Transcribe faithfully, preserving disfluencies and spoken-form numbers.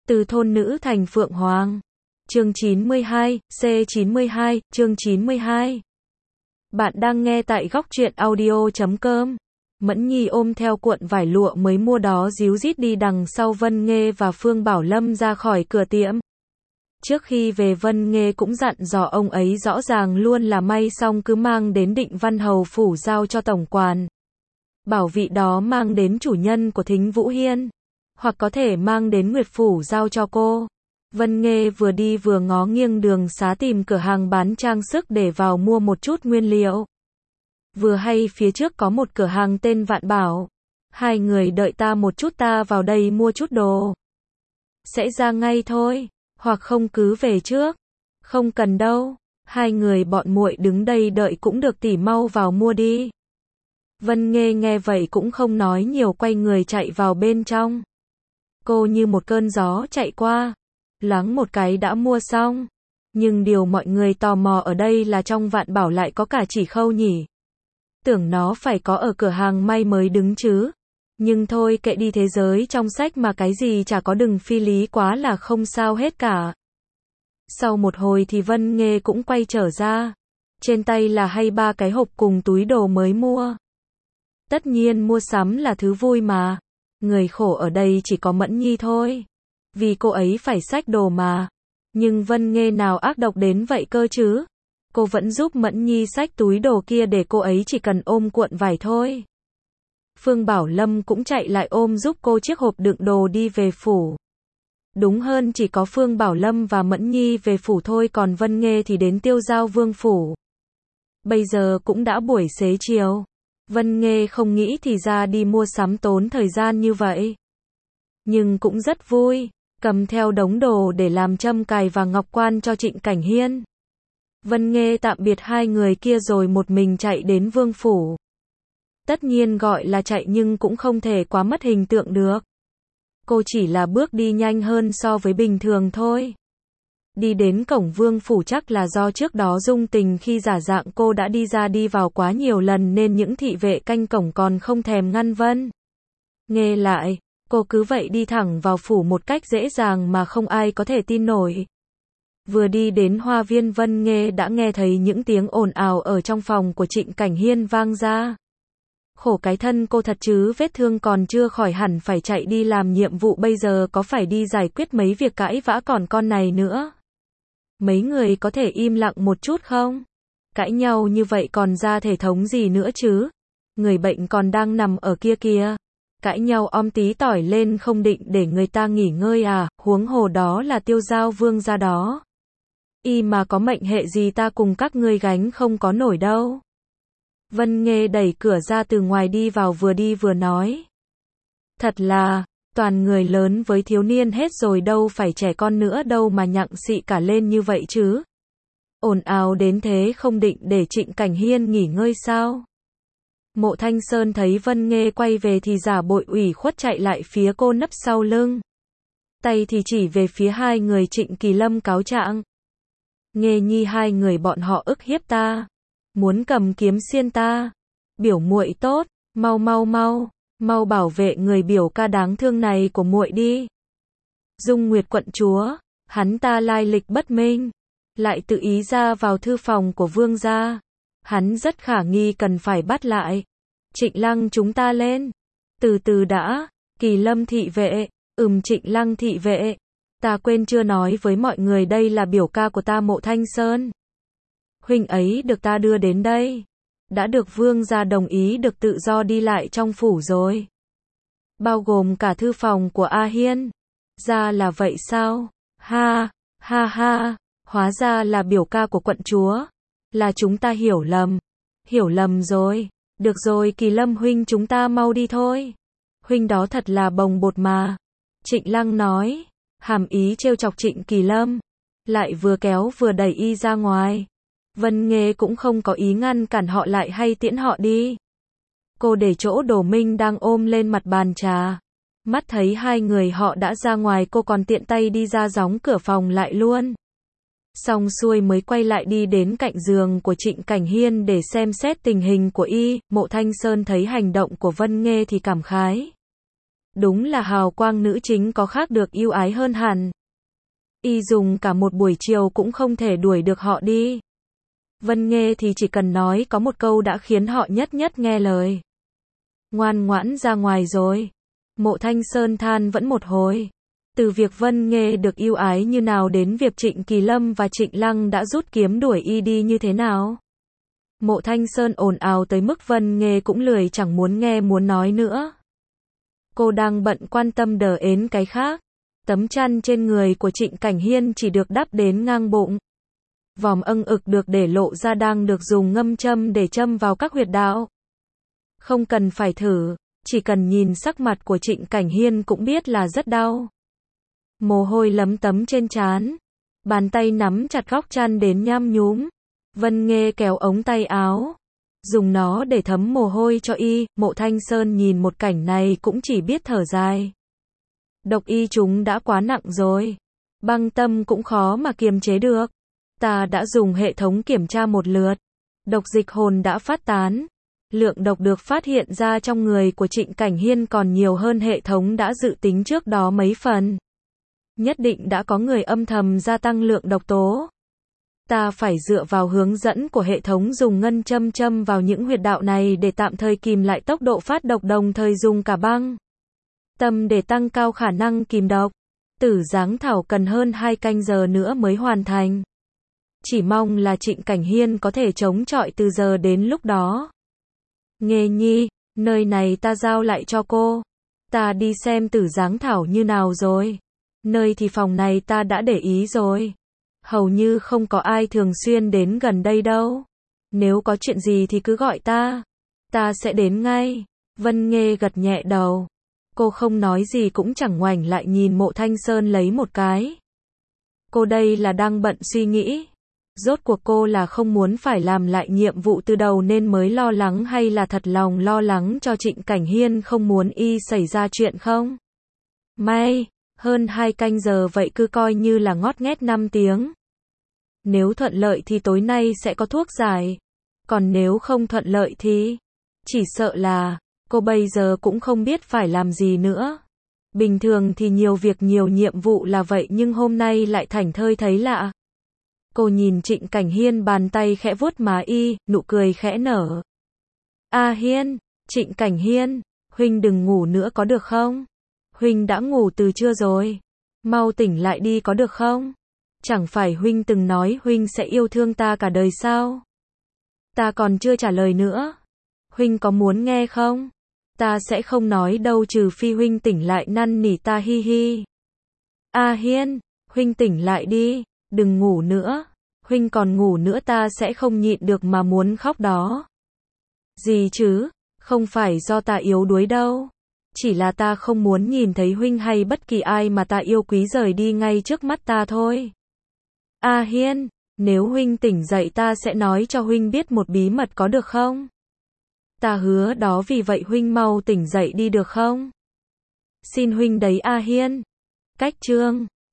Từ thôn nữ thành phượng hoàng. Chương chín mươi hai, C chín mươi hai, chương chín mươi hai. Bạn đang nghe tại góc truyện audio chấm com. Mẫn Nhi ôm theo cuộn vải lụa mới mua đó díu dít đi đằng sau Vân Nghê và Phương Bảo Lâm ra khỏi cửa tiệm. Trước khi về Vân Nghê cũng dặn dò ông ấy rõ ràng luôn là may xong cứ mang đến Định Văn Hầu phủ giao cho tổng quản. Bảo vị đó mang đến chủ nhân của Thính Vũ Hiên. Hoặc có thể mang đến Nguyệt phủ giao cho cô. Vân Nghê vừa đi vừa ngó nghiêng đường xá tìm cửa hàng bán trang sức để vào mua một chút nguyên liệu. Vừa hay phía trước có một cửa hàng tên Vạn Bảo. Hai người đợi ta một chút, ta vào đây mua chút đồ. Sẽ ra ngay thôi, hoặc không cứ về trước. Không cần đâu, hai người bọn muội đứng đây đợi cũng được, tỉ mau vào mua đi. Vân Nghê nghe vậy cũng không nói nhiều, quay người chạy vào bên trong. Cô như một cơn gió chạy qua, loáng một cái đã mua xong. Nhưng điều mọi người tò mò ở đây là trong Vạn Bảo lại có cả chỉ khâu nhỉ. Tưởng nó phải có ở cửa hàng may mới đứng chứ. Nhưng thôi kệ đi, thế giới trong sách mà cái gì chả có, đừng phi lý quá là không sao hết cả. Sau một hồi thì Vân Nghê cũng quay trở ra. Trên tay là hay ba cái hộp cùng túi đồ mới mua. Tất nhiên mua sắm là thứ vui mà. Người khổ ở đây chỉ có Mẫn Nhi thôi. Vì cô ấy phải xách đồ mà. Nhưng Vân Nghê nào ác độc đến vậy cơ chứ. Cô vẫn giúp Mẫn Nhi xách túi đồ kia để cô ấy chỉ cần ôm cuộn vải thôi. Phương Bảo Lâm cũng chạy lại ôm giúp cô chiếc hộp đựng đồ đi về phủ. Đúng hơn chỉ có Phương Bảo Lâm và Mẫn Nhi về phủ thôi, còn Vân Nghê thì đến Tiêu Giao Vương phủ. Bây giờ cũng đã buổi xế chiều. Vân Nghê không nghĩ thì ra đi mua sắm tốn thời gian như vậy. Nhưng cũng rất vui, cầm theo đống đồ để làm châm cài và ngọc quan cho Trịnh Cảnh Hiên. Vân Nghê tạm biệt hai người kia rồi một mình chạy đến vương phủ. Tất nhiên gọi là chạy nhưng cũng không thể quá mất hình tượng được. Cô chỉ là bước đi nhanh hơn so với bình thường thôi. Đi đến cổng vương phủ chắc là do trước đó Dung Tình khi giả dạng cô đã đi ra đi vào quá nhiều lần nên những thị vệ canh cổng còn không thèm ngăn Vân Nghê lại. Cô cứ vậy đi thẳng vào phủ một cách dễ dàng mà không ai có thể tin nổi. Vừa đi đến hoa viên, Vân Nghê đã nghe thấy những tiếng ồn ào ở trong phòng của Trịnh Cảnh Hiên vang ra. Khổ cái thân cô thật chứ, vết thương còn chưa khỏi hẳn phải chạy đi làm nhiệm vụ, bây giờ có phải đi giải quyết mấy việc cãi vã còn con này nữa. Mấy người có thể im lặng một chút không? Cãi nhau như vậy còn ra thể thống gì nữa chứ? Người bệnh còn đang nằm ở kia kìa. Cãi nhau om tí tỏi lên không định để người ta nghỉ ngơi à, huống hồ đó là Tiêu Giao Vương gia đó. Y mà có mệnh hệ gì ta cùng các ngươi gánh không có nổi đâu. Vân Nghê đẩy cửa ra từ ngoài đi vào, vừa đi vừa nói. Thật là, toàn người lớn với thiếu niên hết rồi, đâu phải trẻ con nữa đâu mà nhặng xị cả lên như vậy chứ. Ồn ào đến thế không định để Trịnh Cảnh Hiên nghỉ ngơi sao? Mộ Thanh Sơn thấy Vân Nghê quay về thì giả bội ủy khuất chạy lại phía cô nấp sau lưng. Tay thì chỉ về phía hai người Trịnh Kỳ Lâm cáo trạng. Nghê Nhi, hai người bọn họ ức hiếp ta. Muốn cầm kiếm xiên ta. Biểu muội tốt, mau mau mau, mau bảo vệ người biểu ca đáng thương này của muội đi. Dung Nguyệt quận chúa, hắn ta lai lịch bất minh. Lại tự ý ra vào thư phòng của vương gia. Hắn rất khả nghi, cần phải bắt lại. Trịnh Lăng, chúng ta lên. Từ từ đã, Kỳ Lâm thị vệ, ừm Trịnh Lăng thị vệ. Ta quên chưa nói với mọi người đây là biểu ca của ta Mộ Thanh Sơn. Huynh ấy được ta đưa đến đây. Đã được vương gia đồng ý được tự do đi lại trong phủ rồi. Bao gồm cả thư phòng của A Hiên. Ra là vậy sao? Ha, ha ha, hóa ra là biểu ca của quận chúa. Là chúng ta hiểu lầm. Hiểu lầm rồi. Được rồi Kỳ Lâm huynh, chúng ta mau đi thôi. Huynh đó thật là bồng bột mà. Trịnh Lăng nói, hàm ý trêu chọc Trịnh Kỳ Lâm. Lại vừa kéo vừa đẩy y ra ngoài. Vân Nghê cũng không có ý ngăn cản họ lại hay tiễn họ đi. Cô để chỗ Đồ Minh đang ôm lên mặt bàn trà. Mắt thấy hai người họ đã ra ngoài, cô còn tiện tay đi ra đóng cửa phòng lại luôn. Xong xuôi mới quay lại đi đến cạnh giường của Trịnh Cảnh Hiên để xem xét tình hình của y. Mộ Thanh Sơn thấy hành động của Vân Nghê thì cảm khái. Đúng là hào quang nữ chính có khác được yêu ái hơn hẳn. Y dùng cả một buổi chiều cũng không thể đuổi được họ đi. Vân Nghê thì chỉ cần nói có một câu đã khiến họ nhất nhất nghe lời. Ngoan ngoãn ra ngoài rồi. Mộ Thanh Sơn than vẫn một hồi. Từ việc Vân Nghê được yêu ái như nào đến việc Trịnh Kỳ Lâm và Trịnh Lăng đã rút kiếm đuổi y đi như thế nào. Mộ Thanh Sơn ồn ào tới mức Vân Nghê cũng lười chẳng muốn nghe muốn nói nữa. Cô đang bận quan tâm đờ ến cái khác. Tấm chăn trên người của Trịnh Cảnh Hiên chỉ được đắp đến ngang bụng. Vòm âng ực được để lộ ra đang được dùng ngâm châm để châm vào các huyệt đạo. Không cần phải thử, chỉ cần nhìn sắc mặt của Trịnh Cảnh Hiên cũng biết là rất đau. Mồ hôi lấm tấm trên trán. Bàn tay nắm chặt góc chăn đến nham nhúm. Vân Nghê kéo ống tay áo. Dùng nó để thấm mồ hôi cho y. Mộ Thanh Sơn nhìn một cảnh này cũng chỉ biết thở dài. Độc y chúng đã quá nặng rồi. Băng tâm cũng khó mà kiềm chế được. Ta đã dùng hệ thống kiểm tra một lượt. Độc dịch hồn đã phát tán. Lượng độc được phát hiện ra trong người của Trịnh Cảnh Hiên còn nhiều hơn hệ thống đã dự tính trước đó mấy phần. Nhất định đã có người âm thầm gia tăng lượng độc tố. Ta phải dựa vào hướng dẫn của hệ thống dùng ngân châm châm vào những huyệt đạo này để tạm thời kìm lại tốc độ phát độc, đồng thời dùng cả băng tâm để tăng cao khả năng kìm độc. Tử Giáng Thảo cần hơn hai canh giờ nữa mới hoàn thành. Chỉ mong là Trịnh Cảnh Hiên có thể chống chọi từ giờ đến lúc đó. Nghê nhi, nơi này ta giao lại cho cô. Ta đi xem Tử Giáng Thảo như nào rồi. Nơi thì phòng này ta đã để ý rồi. Hầu như không có ai thường xuyên đến gần đây đâu. Nếu có chuyện gì thì cứ gọi ta. Ta sẽ đến ngay. Vân Nghê gật nhẹ đầu. Cô không nói gì cũng chẳng ngoảnh lại nhìn Mộ Thanh Sơn lấy một cái. Cô đây là đang bận suy nghĩ. Rốt cuộc cô là không muốn phải làm lại nhiệm vụ từ đầu nên mới lo lắng, hay là thật lòng lo lắng cho Trịnh Cảnh Hiên không muốn y xảy ra chuyện không? May, hơn hai canh giờ vậy cứ coi như là ngót nghét năm tiếng. Nếu thuận lợi thì tối nay sẽ có thuốc giải. Còn nếu không thuận lợi thì chỉ sợ là cô bây giờ cũng không biết phải làm gì nữa. Bình thường thì nhiều việc nhiều nhiệm vụ là vậy, nhưng hôm nay lại thảnh thơi thấy lạ. Cô nhìn Trịnh Cảnh Hiên bàn tay khẽ vuốt má y, nụ cười khẽ nở. A Hiên, Trịnh Cảnh Hiên, huynh đừng ngủ nữa có được không? Huynh đã ngủ từ trưa rồi. Mau tỉnh lại đi có được không? Chẳng phải huynh từng nói huynh sẽ yêu thương ta cả đời sao? Ta còn chưa trả lời nữa. Huynh có muốn nghe không? Ta sẽ không nói đâu trừ phi huynh tỉnh lại năn nỉ ta, hi hi. A Hiên, huynh tỉnh lại đi, đừng ngủ nữa. Huynh còn ngủ nữa ta sẽ không nhịn được mà muốn khóc đó. Gì chứ, không phải do ta yếu đuối đâu. Chỉ là ta không muốn nhìn thấy huynh hay bất kỳ ai mà ta yêu quý rời đi ngay trước mắt ta thôi. A Hiên, nếu huynh tỉnh dậy ta sẽ nói cho huynh biết một bí mật có được không? Ta hứa đó, vì vậy huynh mau tỉnh dậy đi được không? Xin huynh đấy A Hiên. Cách chương